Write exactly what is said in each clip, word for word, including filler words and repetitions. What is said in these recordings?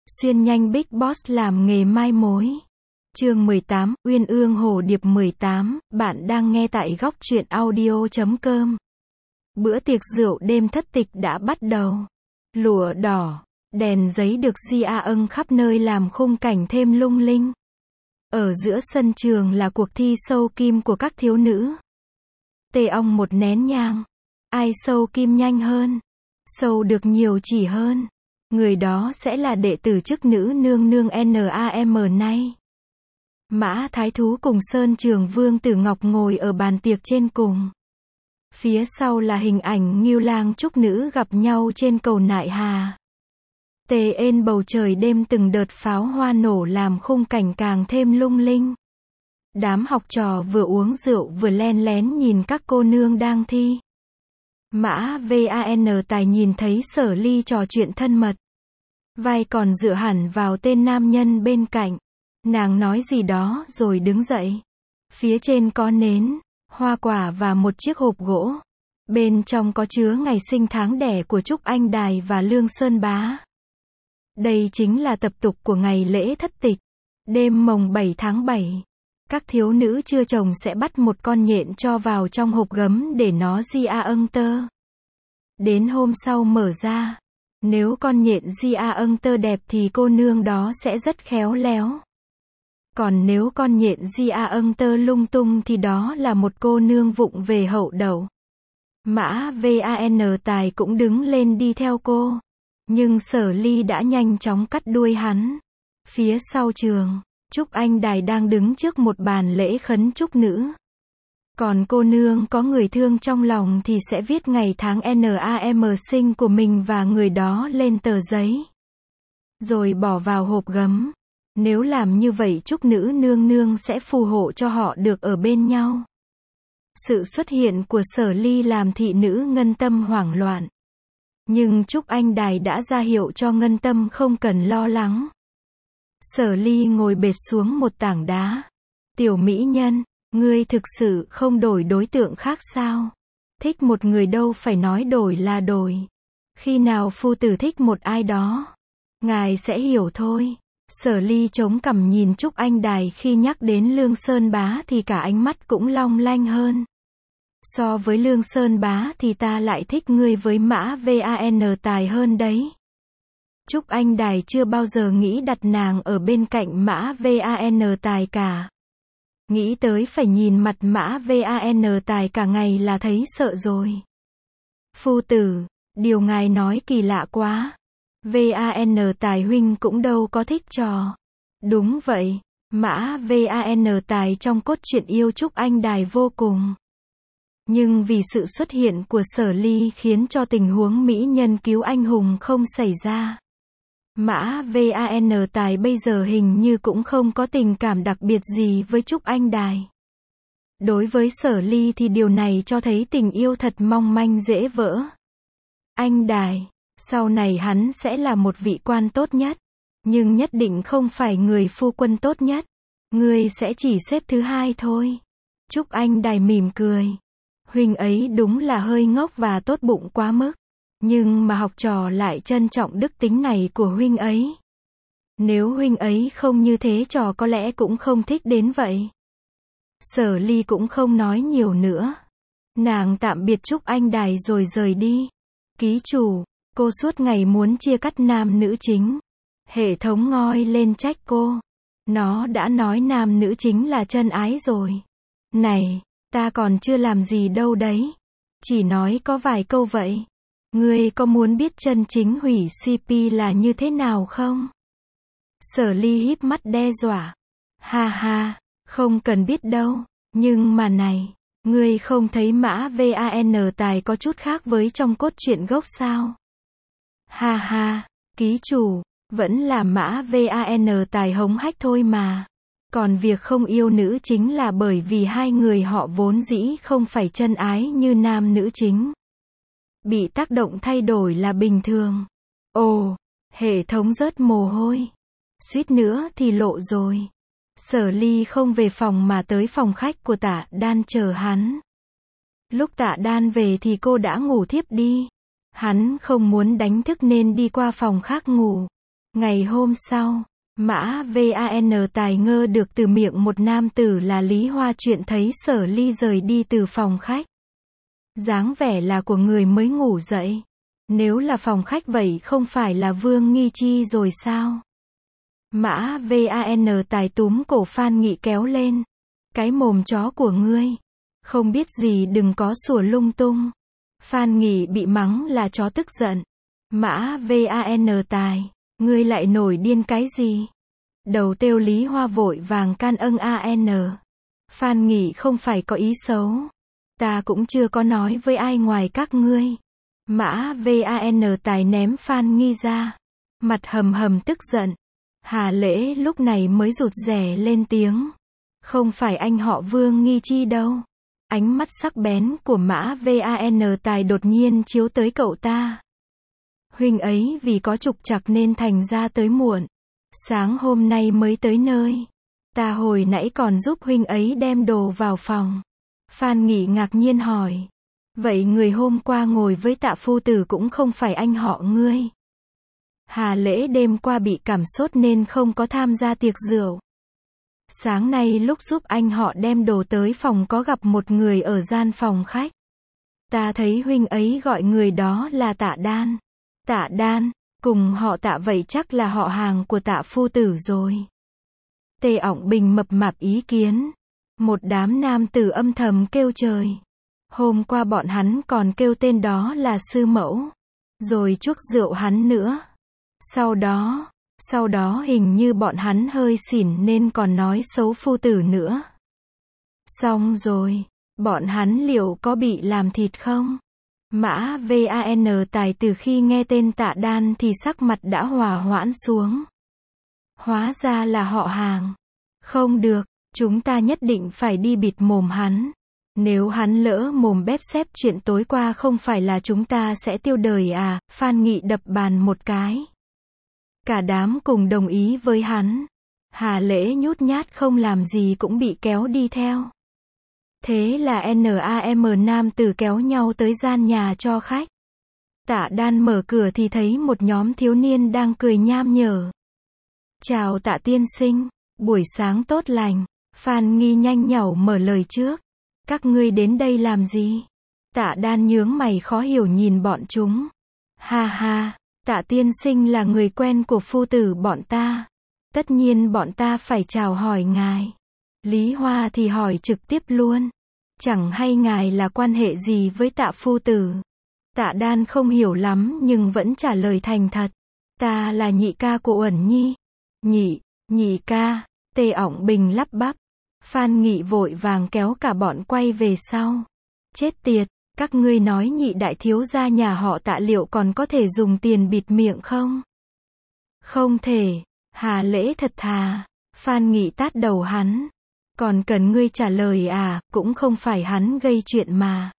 Xuyên nhanh Big Boss làm nghề mai mối. Chương mười tám, Uyên ương hồ điệp mười tám, bạn đang nghe tại góc truyện audio chấm com. Bữa tiệc rượu đêm thất tịch đã bắt đầu. Lụa đỏ, đèn giấy được di a âng khắp nơi làm khung cảnh thêm lung linh. Ở giữa sân trường là cuộc thi sâu kim của các thiếu nữ. Tê ong một nén nhang. Ai sâu kim nhanh hơn, sâu được nhiều chỉ hơn, người đó sẽ là đệ tử chức nữ nương nương Nam nay. Mã Thái Thú cùng Sơn Trường Vương Tử Ngọc ngồi ở bàn tiệc trên cùng. Phía sau là hình ảnh Ngưu Lang trúc nữ gặp nhau trên cầu Nại Hà. Tề ên bầu trời đêm từng đợt pháo hoa nổ làm khung cảnh càng thêm lung linh. Đám học trò vừa uống rượu vừa len lén nhìn các cô nương đang thi. Mã Van Tài nhìn thấy Sở Ly trò chuyện thân mật. Vai còn dựa hẳn vào tên nam nhân bên cạnh. Nàng nói gì đó rồi đứng dậy. Phía trên có nến, hoa quả và một chiếc hộp gỗ. Bên trong có chứa ngày sinh tháng đẻ của Trúc Anh Đài và Lương Sơn Bá. Đây chính là tập tục của ngày lễ thất tịch. Đêm mồng bảy tháng bảy. Các thiếu nữ chưa chồng sẽ bắt một con nhện cho vào trong hộp gấm để nó di a âng tơ. Đến hôm sau mở ra. Nếu con nhện di a âng tơ đẹp thì cô nương đó sẽ rất khéo léo. Còn nếu con nhện di a âng tơ lung tung thì đó là một cô nương vụng về hậu đậu. Mã Van Tài cũng đứng lên đi theo cô. Nhưng Sở Ly đã nhanh chóng cắt đuôi hắn. Phía sau trường, Trúc Anh Đài đang đứng trước một bàn lễ khấn chúc nữ. Còn cô nương có người thương trong lòng thì sẽ viết ngày tháng Nam sinh của mình và người đó lên tờ giấy. Rồi bỏ vào hộp gấm. Nếu làm như vậy chúc nữ nương nương sẽ phù hộ cho họ được ở bên nhau. Sự xuất hiện của Sở Ly làm thị nữ Ngân Tâm hoảng loạn. Nhưng Trúc Anh Đài đã ra hiệu cho Ngân Tâm không cần lo lắng. Sở Ly ngồi bệt xuống một tảng đá. Tiểu mỹ nhân, ngươi thực sự không đổi đối tượng khác sao? Thích một người đâu phải nói đổi là đổi. Khi nào phu tử thích một ai đó, ngài sẽ hiểu thôi. Sở Ly chống cằm nhìn Trúc Anh Đài khi nhắc đến Lương Sơn Bá thì cả ánh mắt cũng long lanh hơn. So với Lương Sơn Bá thì ta lại thích ngươi với Mã Van Tài hơn đấy. Trúc Anh Đài chưa bao giờ nghĩ đặt nàng ở bên cạnh Mã Van Tài cả. Nghĩ tới phải nhìn mặt Mã Van Tài cả ngày là thấy sợ rồi. Phu tử, điều ngài nói kỳ lạ quá. Van Tài huynh cũng đâu có thích trò. Đúng vậy, Mã Van Tài trong cốt truyện yêu Trúc Anh Đài vô cùng. Nhưng vì sự xuất hiện của Sở Ly khiến cho tình huống mỹ nhân cứu anh hùng không xảy ra. Mã Van Tài bây giờ hình như cũng không có tình cảm đặc biệt gì với Trúc Anh Đài. Đối với Sở Ly thì điều này cho thấy tình yêu thật mong manh dễ vỡ. Anh Đài, sau này hắn sẽ là một vị quan tốt nhất, nhưng nhất định không phải người phu quân tốt nhất. Ngươi sẽ chỉ xếp thứ hai thôi. Trúc Anh Đài mỉm cười. Huynh ấy đúng là hơi ngốc và tốt bụng quá mức. Nhưng mà học trò lại trân trọng đức tính này của huynh ấy. Nếu huynh ấy không như thế trò có lẽ cũng không thích đến vậy. Sở Ly cũng không nói nhiều nữa. Nàng tạm biệt Trúc Anh Đài rồi rời đi. Ký chủ, cô suốt ngày muốn chia cắt nam nữ chính. Hệ thống ngoi lên trách cô. Nó đã nói nam nữ chính là chân ái rồi. Này, ta còn chưa làm gì đâu đấy. Chỉ nói có vài câu vậy. Ngươi có muốn biết chân chính hủy xê pê là như thế nào không? Sở Ly híp mắt đe dọa. Ha ha, không cần biết đâu. Nhưng mà này, ngươi không thấy Mã Van Tài có chút khác với trong cốt truyện gốc sao? Ha ha, ký chủ, vẫn là Mã Van Tài hống hách thôi mà. Còn việc không yêu nữ chính là bởi vì hai người họ vốn dĩ không phải chân ái như nam nữ chính. Bị tác động thay đổi là bình thường. Ồ, hệ thống rớt mồ hôi. Suýt nữa thì lộ rồi. Sở Ly không về phòng mà tới phòng khách của Tạ Đan chờ hắn. Lúc Tạ Đan về thì cô đã ngủ thiếp đi. Hắn không muốn đánh thức nên đi qua phòng khác ngủ. Ngày hôm sau, Mã Van Tài ngơ được từ miệng một nam tử là Lý Hoa chuyện thấy Sở Ly rời đi từ phòng khách. Dáng vẻ là của người mới ngủ dậy. Nếu là phòng khách vậy không phải là Vương Nghi Chi rồi sao? Mã Van Tài túm cổ Phan Nghị kéo lên. Cái mồm chó của ngươi. Không biết gì đừng có sủa lung tung. Phan Nghị bị mắng là chó tức giận. Mã Van Tài, ngươi lại nổi điên cái gì? Đầu tiêu Lý Hoa vội vàng can âng an. Phan Nghị không phải có ý xấu. Ta cũng chưa có nói với ai ngoài các ngươi. Mã Van Tài ném Phan Nghi ra. Mặt hầm hầm tức giận. Hà Lễ lúc này mới rụt rè lên tiếng. Không phải anh họ Vương Nghi Chi đâu. Ánh mắt sắc bén của Mã Van Tài đột nhiên chiếu tới cậu ta. Huynh ấy vì có trục trặc nên thành ra tới muộn. Sáng hôm nay mới tới nơi. Ta hồi nãy còn giúp huynh ấy đem đồ vào phòng. Phan Nghị ngạc nhiên hỏi. Vậy người hôm qua ngồi với Tạ phu tử cũng không phải anh họ ngươi? Hà Lễ đêm qua bị cảm sốt nên không có tham gia tiệc rượu. Sáng nay lúc giúp anh họ đem đồ tới phòng có gặp một người ở gian phòng khách. Ta thấy huynh ấy gọi người đó là Tạ Đan. Tạ Đan, cùng họ Tạ vậy chắc là họ hàng của Tạ phu tử rồi. Tề Ỏng Bình mập mạp ý kiến. Một đám nam tử âm thầm kêu trời. Hôm qua bọn hắn còn kêu tên đó là sư mẫu. Rồi chuốc rượu hắn nữa. Sau đó, sau đó hình như bọn hắn hơi xỉn nên còn nói xấu phu tử nữa. Xong rồi, bọn hắn liệu có bị làm thịt không? Mã Van Tài từ khi nghe tên Tạ Đan thì sắc mặt đã hòa hoãn xuống. Hóa ra là họ hàng. Không được, chúng ta nhất định phải đi bịt mồm hắn. Nếu hắn lỡ mồm bép xép chuyện tối qua không phải là chúng ta sẽ tiêu đời à? Phan Nghị đập bàn một cái. Cả đám cùng đồng ý với hắn. Hà Lễ nhút nhát không làm gì cũng bị kéo đi theo. Thế là nam nam tử kéo nhau tới gian nhà cho khách. Tạ Đan mở cửa thì thấy một nhóm thiếu niên đang cười nham nhở. Chào Tạ tiên sinh, buổi sáng tốt lành. Phan Nghi nhanh nhảu mở lời trước. Các ngươi đến đây làm gì? Tạ Đan nhướng mày khó hiểu nhìn bọn chúng. Ha ha, Tạ tiên sinh là người quen của phu tử bọn ta. Tất nhiên bọn ta phải chào hỏi ngài. Lý Hoa thì hỏi trực tiếp luôn. Chẳng hay ngài là quan hệ gì với Tạ phu tử? Tạ Đan không hiểu lắm nhưng vẫn trả lời thành thật. Ta là nhị ca của Uẩn Nhi. Nhị, nhị ca, Tề Ỏng Bình lắp bắp. Phan Nghị vội vàng kéo cả bọn quay về sau. Chết tiệt, các ngươi nói nhị đại thiếu gia nhà họ Tạ liệu còn có thể dùng tiền bịt miệng không? Không thể. Hà Lễ thật thà. Phan Nghị tát đầu hắn. Còn cần ngươi trả lời à, cũng không phải hắn gây chuyện mà.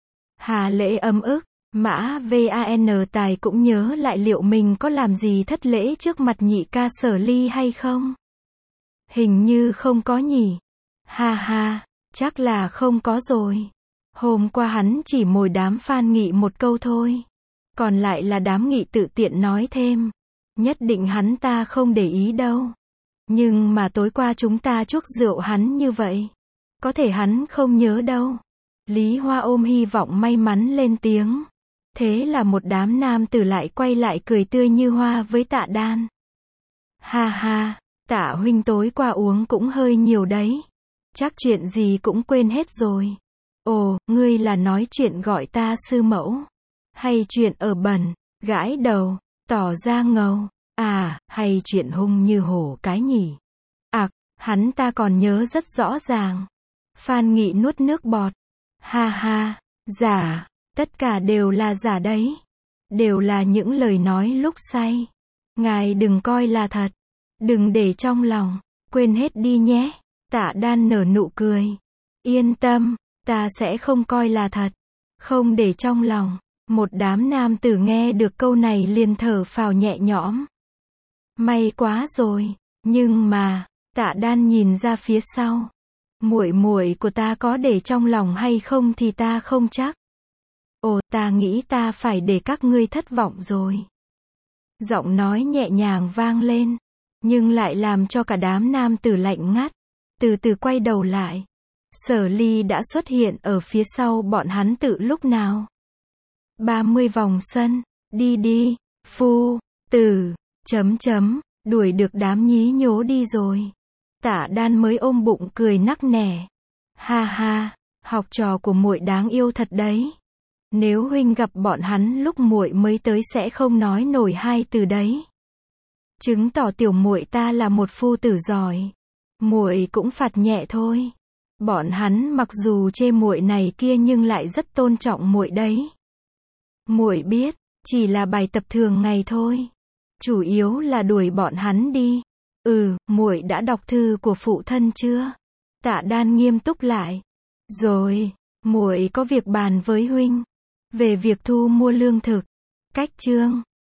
Hà Lễ ấm ức. Mã Van Tài cũng nhớ lại liệu mình có làm gì thất lễ trước mặt nhị ca Sở Ly hay không? Hình như không có nhỉ. Ha ha, chắc là không có rồi. Hôm qua hắn chỉ mồi đám Phan Nghị một câu thôi. Còn lại là đám Nghị tự tiện nói thêm. Nhất định hắn ta không để ý đâu. Nhưng mà tối qua chúng ta chuốc rượu hắn như vậy. Có thể hắn không nhớ đâu. Lý Hoa ôm hy vọng may mắn lên tiếng. Thế là một đám nam tử lại quay lại cười tươi như hoa với Tạ Đan. Ha ha, Tạ huynh tối qua uống cũng hơi nhiều đấy. Chắc chuyện gì cũng quên hết rồi. Ồ, ngươi là nói chuyện gọi ta sư mẫu. Hay chuyện ở bẩn, gãi đầu, tỏ ra ngầu. À, hay chuyện hung như hổ cái nhỉ. Ặc, hắn ta còn nhớ rất rõ ràng. Phan Nghị nuốt nước bọt. Ha ha, giả, tất cả đều là giả đấy. Đều là những lời nói lúc say. Ngài đừng coi là thật. Đừng để trong lòng, quên hết đi nhé. Tạ Đan nở nụ cười. Yên tâm, ta sẽ không coi là thật. Không để trong lòng. Một đám nam tử nghe được câu này liền thở phào nhẹ nhõm. May quá rồi, nhưng mà, Tạ Đan nhìn ra phía sau. Muội muội của ta có để trong lòng hay không thì ta không chắc. Ồ, ta nghĩ ta phải để các ngươi thất vọng rồi. Giọng nói nhẹ nhàng vang lên, nhưng lại làm cho cả đám nam tử lạnh ngắt. Từ từ quay đầu lại. Sở Ly đã xuất hiện ở phía sau bọn hắn từ lúc nào. ba mươi vòng sân, đi đi, phu, tử, chấm chấm, đuổi được đám nhí nhố đi rồi. Tạ Đan mới ôm bụng cười nắc nẻ. Ha ha, học trò của muội đáng yêu thật đấy. Nếu huynh gặp bọn hắn lúc muội mới tới sẽ không nói nổi hai từ đấy. Chứng tỏ tiểu muội ta là một phu tử giỏi. Muội cũng phạt nhẹ thôi. Bọn hắn mặc dù chê muội này kia nhưng lại rất tôn trọng muội đấy. Muội biết, chỉ là bài tập thường ngày thôi. Chủ yếu là đuổi bọn hắn đi. Ừ, muội đã đọc thư của phụ thân chưa? Tạ Đan nghiêm túc lại. Rồi, muội có việc bàn với huynh về việc thu mua lương thực. Cách chương